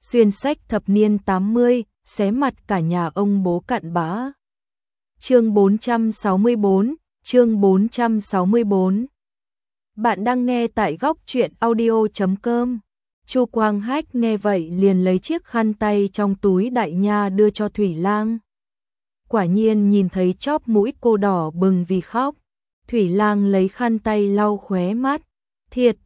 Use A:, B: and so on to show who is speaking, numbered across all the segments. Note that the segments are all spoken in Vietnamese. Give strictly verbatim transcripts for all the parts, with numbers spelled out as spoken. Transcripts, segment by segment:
A: xuyên sách thập niên tám mươi, xé mặt cả nhà ông bố cặn bã. Chương bốn trăm sáu mươi bốn, chương bốn trăm sáu mươi bốn. Bạn đang nghe tại góc truyện audio chấm com. Chu Quang Hách nghe vậy liền lấy chiếc khăn tay trong túi đại nha đưa cho Thủy Lang. Quả nhiên nhìn thấy chóp mũi cô đỏ bừng vì khóc. Thủy Lang lấy khăn tay lau khóe mắt. Thiệt,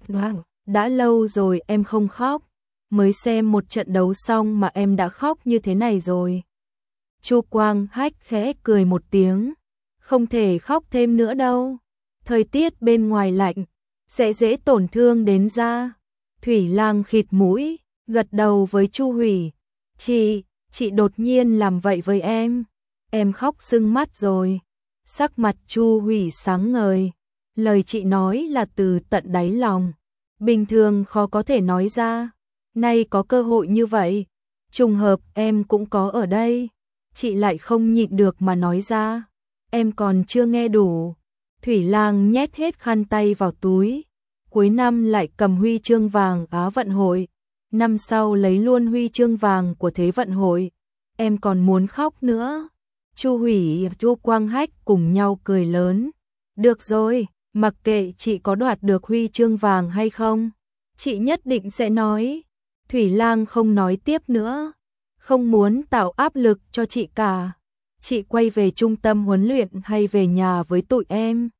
A: đã lâu rồi em không khóc. Mới xem một trận đấu xong mà em đã khóc như thế này rồi. Chu Quang Hách khẽ cười một tiếng. Không thể khóc thêm nữa đâu. Thời tiết bên ngoài lạnh, sẽ dễ tổn thương đến da. Thủy Lang khịt mũi, gật đầu với Chu Hủy. Chị, chị đột nhiên làm vậy với em. Em khóc sưng mắt rồi. Sắc mặt Chu Hủy sáng ngời. Lời chị nói là từ tận đáy lòng. Bình thường khó có thể nói ra. Nay có cơ hội như vậy. Trùng hợp em cũng có ở đây. Chị lại không nhịn được mà nói ra. Em còn chưa nghe đủ. Thủy Lang nhét hết khăn tay vào túi. Cuối năm lại cầm huy chương vàng Á vận hội. Năm sau lấy luôn huy chương vàng của Thế vận hội. Em còn muốn khóc nữa. Chu Hủy, Chu Quang Hách cùng nhau cười lớn. Được rồi, mặc kệ chị có đoạt được huy chương vàng hay không. Chị nhất định sẽ nói. Thủy Lang không nói tiếp nữa. Không muốn tạo áp lực cho chị cả. Chị quay về trung tâm huấn luyện hay về nhà với tụi em?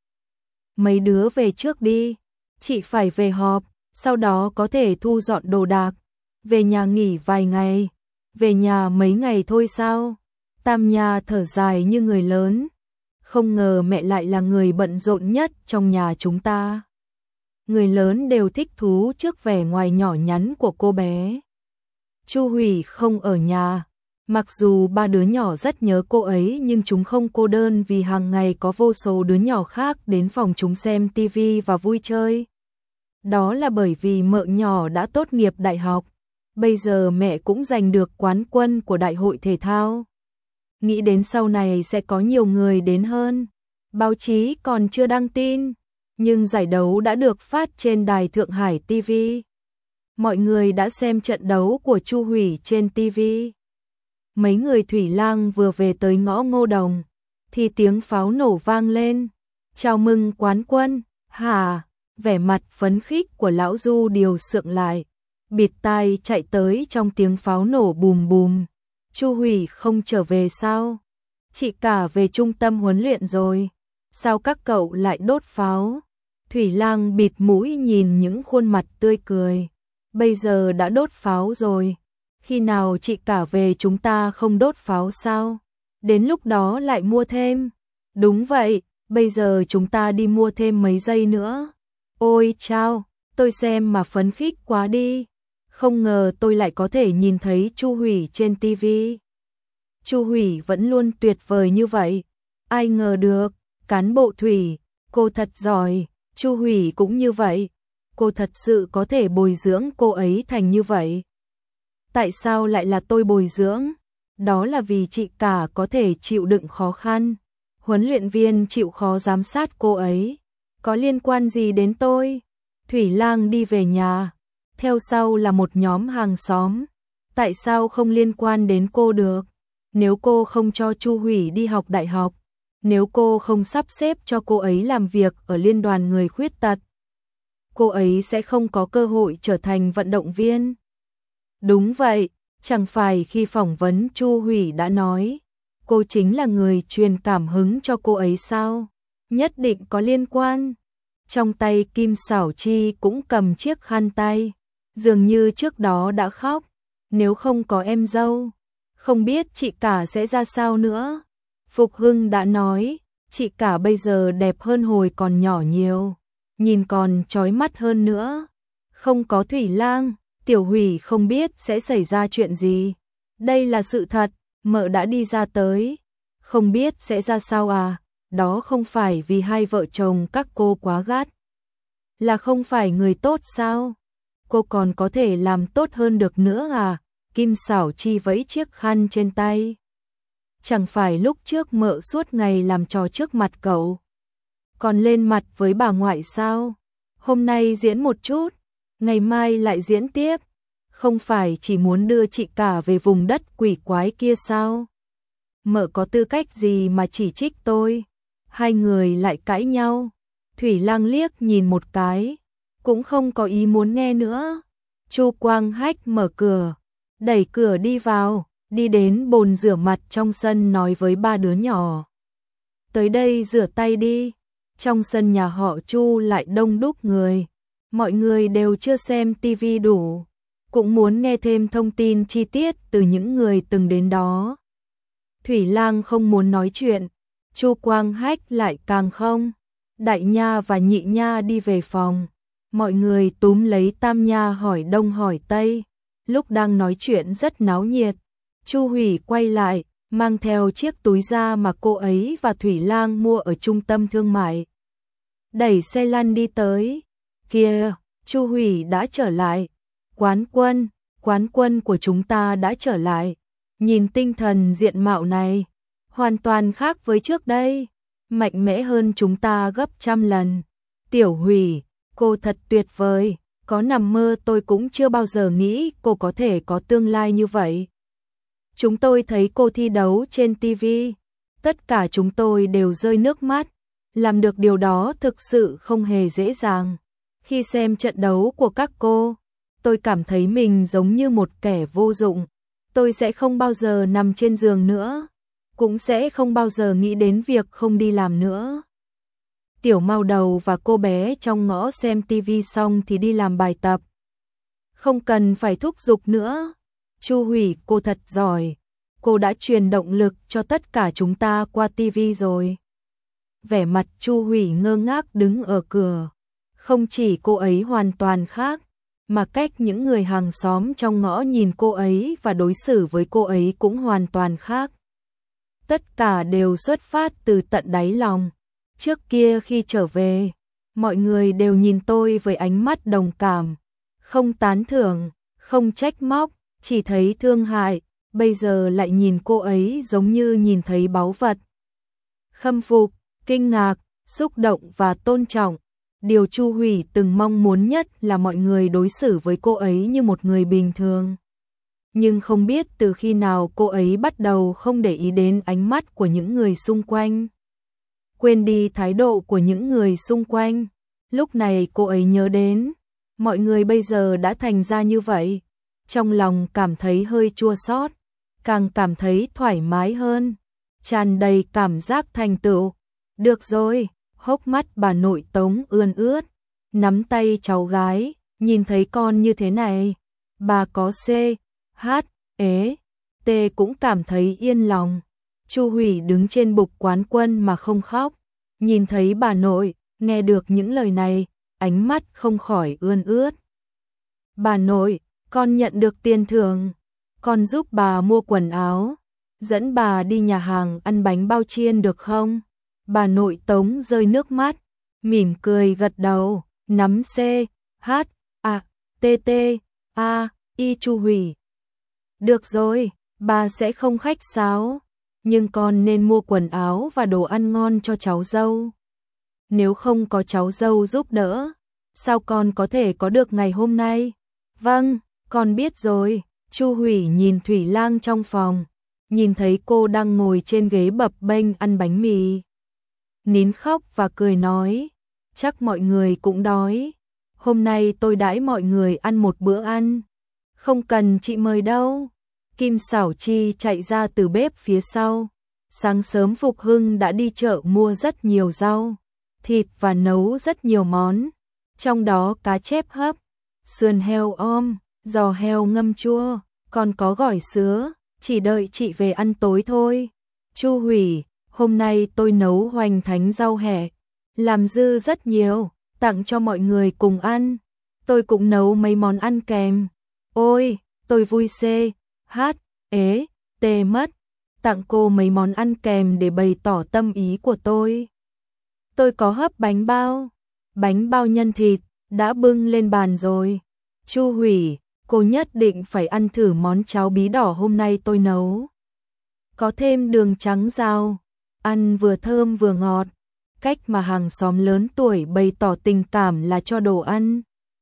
A: Mấy đứa về trước đi. Chị phải về họp, sau đó có thể thu dọn đồ đạc. Về nhà nghỉ vài ngày. Về nhà mấy ngày thôi sao? Tam Nha thở dài như người lớn. Không ngờ mẹ lại là người bận rộn nhất trong nhà chúng ta. Người lớn đều thích thú trước vẻ ngoài nhỏ nhắn của cô bé. Chu Hủy không ở nhà. Mặc dù ba đứa nhỏ rất nhớ cô ấy nhưng chúng không cô đơn vì hàng ngày có vô số đứa nhỏ khác đến phòng chúng xem tivi và vui chơi. Đó là bởi vì mợ nhỏ đã tốt nghiệp đại học. Bây giờ mẹ cũng giành được quán quân của đại hội thể thao. Nghĩ đến sau này sẽ có nhiều người đến hơn. Báo chí còn chưa đăng tin, nhưng giải đấu đã được phát trên đài Thượng Hải ti vi. Mọi người đã xem trận đấu của Chu Hủy trên ti vi. Mấy người Thủy Lang vừa về tới ngõ Ngô Đồng, thì tiếng pháo nổ vang lên. Chào mừng quán quân, hả? Vẻ mặt phấn khích của lão Du điều sượng lại. Bịt tai chạy tới trong tiếng pháo nổ bùm bùm. Chu Hủy không trở về sao? Chị cả về trung tâm huấn luyện rồi. Sao các cậu lại đốt pháo? Thủy Lang bịt mũi nhìn những khuôn mặt tươi cười. Bây giờ đã đốt pháo rồi. Khi nào chị cả về chúng ta không đốt pháo sao? Đến lúc đó lại mua thêm. Đúng vậy, bây giờ chúng ta đi mua thêm mấy giây nữa. Ôi chao, tôi xem mà phấn khích quá đi. Không ngờ tôi lại có thể nhìn thấy Chu Hủy trên ti vi. Chu Hủy vẫn luôn tuyệt vời như vậy. Ai ngờ được, cán bộ Thủy, cô thật giỏi. Chu Hủy cũng như vậy. Cô thật sự có thể bồi dưỡng cô ấy thành như vậy. Tại sao lại là tôi bồi dưỡng? Đó là vì chị cả có thể chịu đựng khó khăn. Huấn luyện viên chịu khó giám sát cô ấy. Có liên quan gì đến tôi? Thủy Lang đi về nhà. Theo sau là một nhóm hàng xóm. Tại sao không liên quan đến cô được? Nếu cô không cho Chu Hủy đi học đại học, nếu cô không sắp xếp cho cô ấy làm việc ở liên đoàn người khuyết tật, cô ấy sẽ không có cơ hội trở thành vận động viên. Đúng vậy, chẳng phải khi phỏng vấn Chu Hủy đã nói, cô chính là người truyền cảm hứng cho cô ấy sao? Nhất định có liên quan. Trong tay Kim Xảo Chi cũng cầm chiếc khăn tay, dường như trước đó đã khóc. Nếu không có em dâu, không biết chị cả sẽ ra sao nữa. Phục Hưng đã nói, chị cả bây giờ đẹp hơn hồi còn nhỏ nhiều, nhìn còn chói mắt hơn nữa. Không có Thủy Lang, Tiểu Hủy không biết sẽ xảy ra chuyện gì. Đây là sự thật, mợ đã đi ra tới. Không biết sẽ ra sao à? Đó không phải vì hai vợ chồng các cô quá gắt, là không phải người tốt sao? Cô còn có thể làm tốt hơn được nữa à? Kim Xảo Chi vẫy chiếc khăn trên tay. Chẳng phải lúc trước mợ suốt ngày làm trò trước mặt cậu, còn lên mặt với bà ngoại sao? Hôm nay diễn một chút, ngày mai lại diễn tiếp. không phải chỉ muốn đưa chị cả về vùng đất quỷ quái kia sao? Mợ có tư cách gì mà chỉ trích tôi? Hai người lại cãi nhau. Thủy Lang liếc nhìn một cái, cũng không có ý muốn nghe nữa. Chu Quang Hách mở cửa, đẩy cửa đi vào, đi đến bồn rửa mặt trong sân nói với ba đứa nhỏ. Tới đây rửa tay đi. Trong sân nhà họ Chu lại đông đúc người. Mọi người đều chưa xem tivi đủ, cũng muốn nghe thêm thông tin chi tiết từ những người từng đến đó. Thủy Lang không muốn nói chuyện, Chu Quang Hách lại càng không. Đại Nha và Nhị Nha đi về phòng, mọi người túm lấy Tam Nha hỏi đông hỏi tây. Lúc đang nói chuyện rất náo nhiệt, Chu Hủy quay lại, mang theo chiếc túi da mà cô ấy và Thủy Lang mua ở trung tâm thương mại. Đẩy xe lăn đi tới. Kìa, Chu Hủy đã trở lại. Quán Quân, quán quân của chúng ta đã trở lại. Nhìn tinh thần diện mạo này, hoàn toàn khác với trước đây, mạnh mẽ hơn chúng ta gấp trăm lần. Tiểu Hủy, cô thật tuyệt vời, có nằm mơ tôi cũng chưa bao giờ nghĩ cô có thể có tương lai như vậy. Chúng tôi thấy cô thi đấu trên tivi, tất cả chúng tôi đều rơi nước mắt, làm được điều đó thực sự không hề dễ dàng. Khi xem trận đấu của các cô, tôi cảm thấy mình giống như một kẻ vô dụng. Tôi sẽ không bao giờ nằm trên giường nữa, cũng sẽ không bao giờ nghĩ đến việc không đi làm nữa. Tiểu Mao Đầu và cô bé trong ngõ xem tivi xong thì đi làm bài tập. Không cần phải thúc giục nữa. Chu Hủy, cô thật giỏi. Cô đã truyền động lực cho tất cả chúng ta qua tivi rồi. Vẻ mặt Chu Hủy ngơ ngác đứng ở cửa. Không chỉ cô ấy hoàn toàn khác, mà cách những người hàng xóm trong ngõ nhìn cô ấy và đối xử với cô ấy cũng hoàn toàn khác. Tất cả đều xuất phát từ tận đáy lòng. Trước kia khi trở về, mọi người đều nhìn tôi với ánh mắt đồng cảm, không tán thưởng, không trách móc, chỉ thấy thương hại. Bây giờ lại nhìn cô ấy giống như nhìn thấy báu vật. Khâm phục, kinh ngạc, xúc động và tôn trọng. Điều Chu Hủy từng mong muốn nhất là mọi người đối xử với cô ấy như một người bình thường. Nhưng không biết từ khi nào cô ấy bắt đầu không để ý đến ánh mắt của những người xung quanh. Quên đi thái độ của những người xung quanh. Lúc này cô ấy nhớ đến, mọi người bây giờ đã thành ra như vậy. Trong lòng cảm thấy hơi chua xót, càng cảm thấy thoải mái hơn, tràn đầy cảm giác thành tựu. Được rồi, hốc mắt bà nội Tống ươn ướt, nắm tay cháu gái, nhìn thấy con như thế này, bà có C, H, ế, T cũng cảm thấy yên lòng. Chu Hủy đứng trên bục quán quân mà không khóc, nhìn thấy bà nội, nghe được những lời này, ánh mắt không khỏi ươn ướt. Bà nội, con nhận được tiền thưởng, con giúp bà mua quần áo, dẫn bà đi nhà hàng ăn bánh bao chiên được không? Bà nội Tống rơi nước mắt, mỉm cười gật đầu, nắm C, H, A, T, T, A, I Chu Hủy. Được rồi, bà sẽ không khách sáo, nhưng con nên mua quần áo và đồ ăn ngon cho cháu dâu. Nếu không có cháu dâu giúp đỡ, sao con có thể có được ngày hôm nay? Vâng, con biết rồi. Chu Hủy nhìn Thủy Lang trong phòng, nhìn thấy cô đang ngồi trên ghế bập bênh ăn bánh mì. Nín khóc và cười nói, chắc mọi người cũng đói. Hôm nay tôi đãi mọi người ăn một bữa ăn. Không cần chị mời đâu. Kim Xảo Chi chạy ra từ bếp phía sau. Sáng sớm Phục Hưng đã đi chợ mua rất nhiều rau, thịt và nấu rất nhiều món. Trong đó cá chép hấp, sườn heo om, giò heo ngâm chua, còn có gỏi sứa, chỉ đợi chị về ăn tối thôi. Chu Hủy, hôm nay tôi nấu hoành thánh rau hẹ, làm dư rất nhiều, tặng cho mọi người cùng ăn. Tôi cũng nấu mấy món ăn kèm. Ôi, tôi vui C, H, ế, T mất, tặng cô mấy món ăn kèm để bày tỏ tâm ý của tôi. Tôi có hấp bánh bao, bánh bao nhân thịt, đã bưng lên bàn rồi. Chu Hủy, cô nhất định phải ăn thử món cháo bí đỏ hôm nay tôi nấu. Có thêm đường trắng rau, ăn vừa thơm vừa ngọt. Cách mà hàng xóm lớn tuổi bày tỏ tình cảm là cho đồ ăn.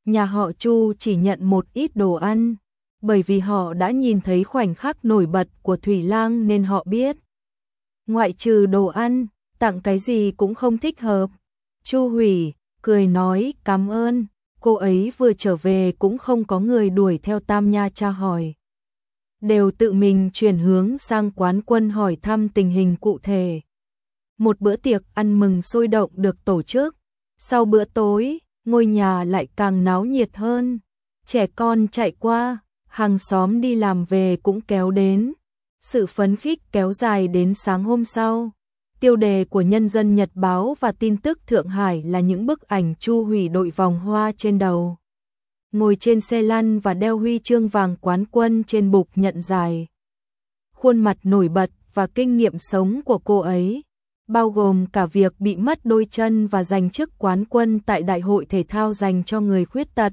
A: nhà họ Chu chỉ nhận một ít đồ ăn, bởi vì họ đã nhìn thấy khoảnh khắc nổi bật của Thủy Lang nên họ biết. Ngoại trừ đồ ăn, tặng cái gì cũng không thích hợp. Chu Hủy cười nói cảm ơn, cô ấy vừa trở về cũng không có người đuổi theo Tam Nha tra hỏi. Đều tự mình chuyển hướng sang quán quân hỏi thăm tình hình cụ thể. Một bữa tiệc ăn mừng sôi động được tổ chức. Sau bữa tối, ngôi nhà lại càng náo nhiệt hơn. Trẻ con chạy qua, hàng xóm đi làm về cũng kéo đến. Sự phấn khích kéo dài đến sáng hôm sau. Tiêu đề của Nhân dân Nhật báo và tin tức Thượng Hải là những bức ảnh Chu Hủy đội vòng hoa trên đầu, ngồi trên xe lăn và đeo huy chương vàng quán quân trên bục nhận giải. Khuôn mặt nổi bật và kinh nghiệm sống của cô ấy, bao gồm cả việc bị mất đôi chân và giành chức quán quân tại Đại hội thể thao dành cho người khuyết tật,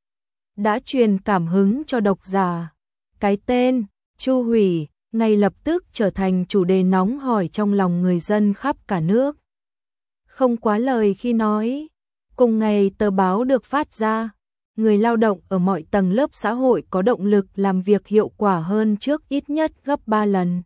A: đã truyền cảm hứng cho độc giả. Cái tên Chu Hủy ngay lập tức trở thành chủ đề nóng hổi trong lòng người dân khắp cả nước. Không quá lời khi nói, cùng ngày tờ báo được phát ra, người lao động ở mọi tầng lớp xã hội có động lực làm việc hiệu quả hơn trước ít nhất gấp ba lần.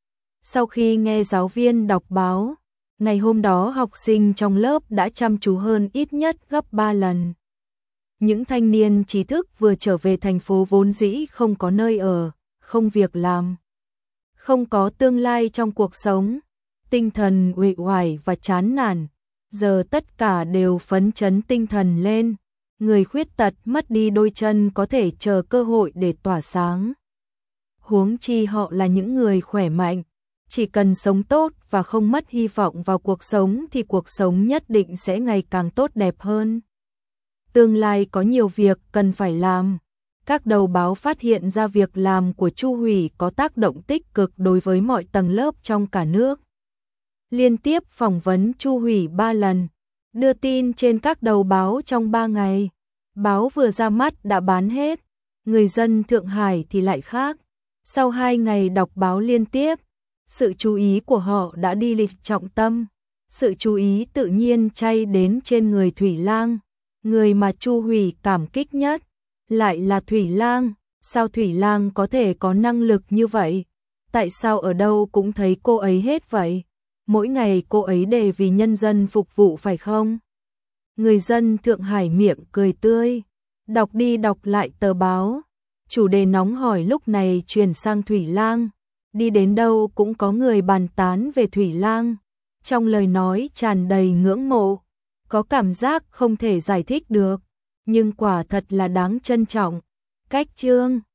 A: Sau khi nghe giáo viên đọc báo, ngày hôm đó học sinh trong lớp đã chăm chú hơn ít nhất gấp ba lần. Những thanh niên trí thức vừa trở về thành phố vốn dĩ không có nơi ở, không việc làm, không có tương lai trong cuộc sống, tinh thần uể oải và chán nản, giờ tất cả đều phấn chấn tinh thần lên. Người khuyết tật mất đi đôi chân có thể chờ cơ hội để tỏa sáng. Huống chi họ là những người khỏe mạnh, chỉ cần sống tốt và không mất hy vọng vào cuộc sống thì cuộc sống nhất định sẽ ngày càng tốt đẹp hơn. Tương lai có nhiều việc cần phải làm. Các đầu báo phát hiện ra việc làm của Chu Hủy có tác động tích cực đối với mọi tầng lớp trong cả nước. Liên tiếp phỏng vấn Chu Hủy ba lần, đưa tin trên các đầu báo trong ba ngày. Báo vừa ra mắt đã bán hết, người dân Thượng Hải thì lại khác. Sau hai ngày đọc báo liên tiếp, sự chú ý của họ đã đi lịch trọng tâm. Sự chú ý tự nhiên chay đến trên người Thủy Lang. Người mà Chu Hủy cảm kích nhất lại là Thủy Lang. Sao Thủy Lang có thể có năng lực như vậy? Tại sao ở đâu cũng thấy cô ấy hết vậy? Mỗi ngày cô ấy đều vì nhân dân phục vụ phải không? Người dân Thượng Hải miệng cười tươi, đọc đi đọc lại tờ báo. Chủ đề nóng hổi lúc này chuyển sang Thủy Lang. Đi đến đâu cũng có người bàn tán về Thủy Lang. Trong lời nói tràn đầy ngưỡng mộ, có cảm giác không thể giải thích được, nhưng quả thật là đáng trân trọng. Cách chương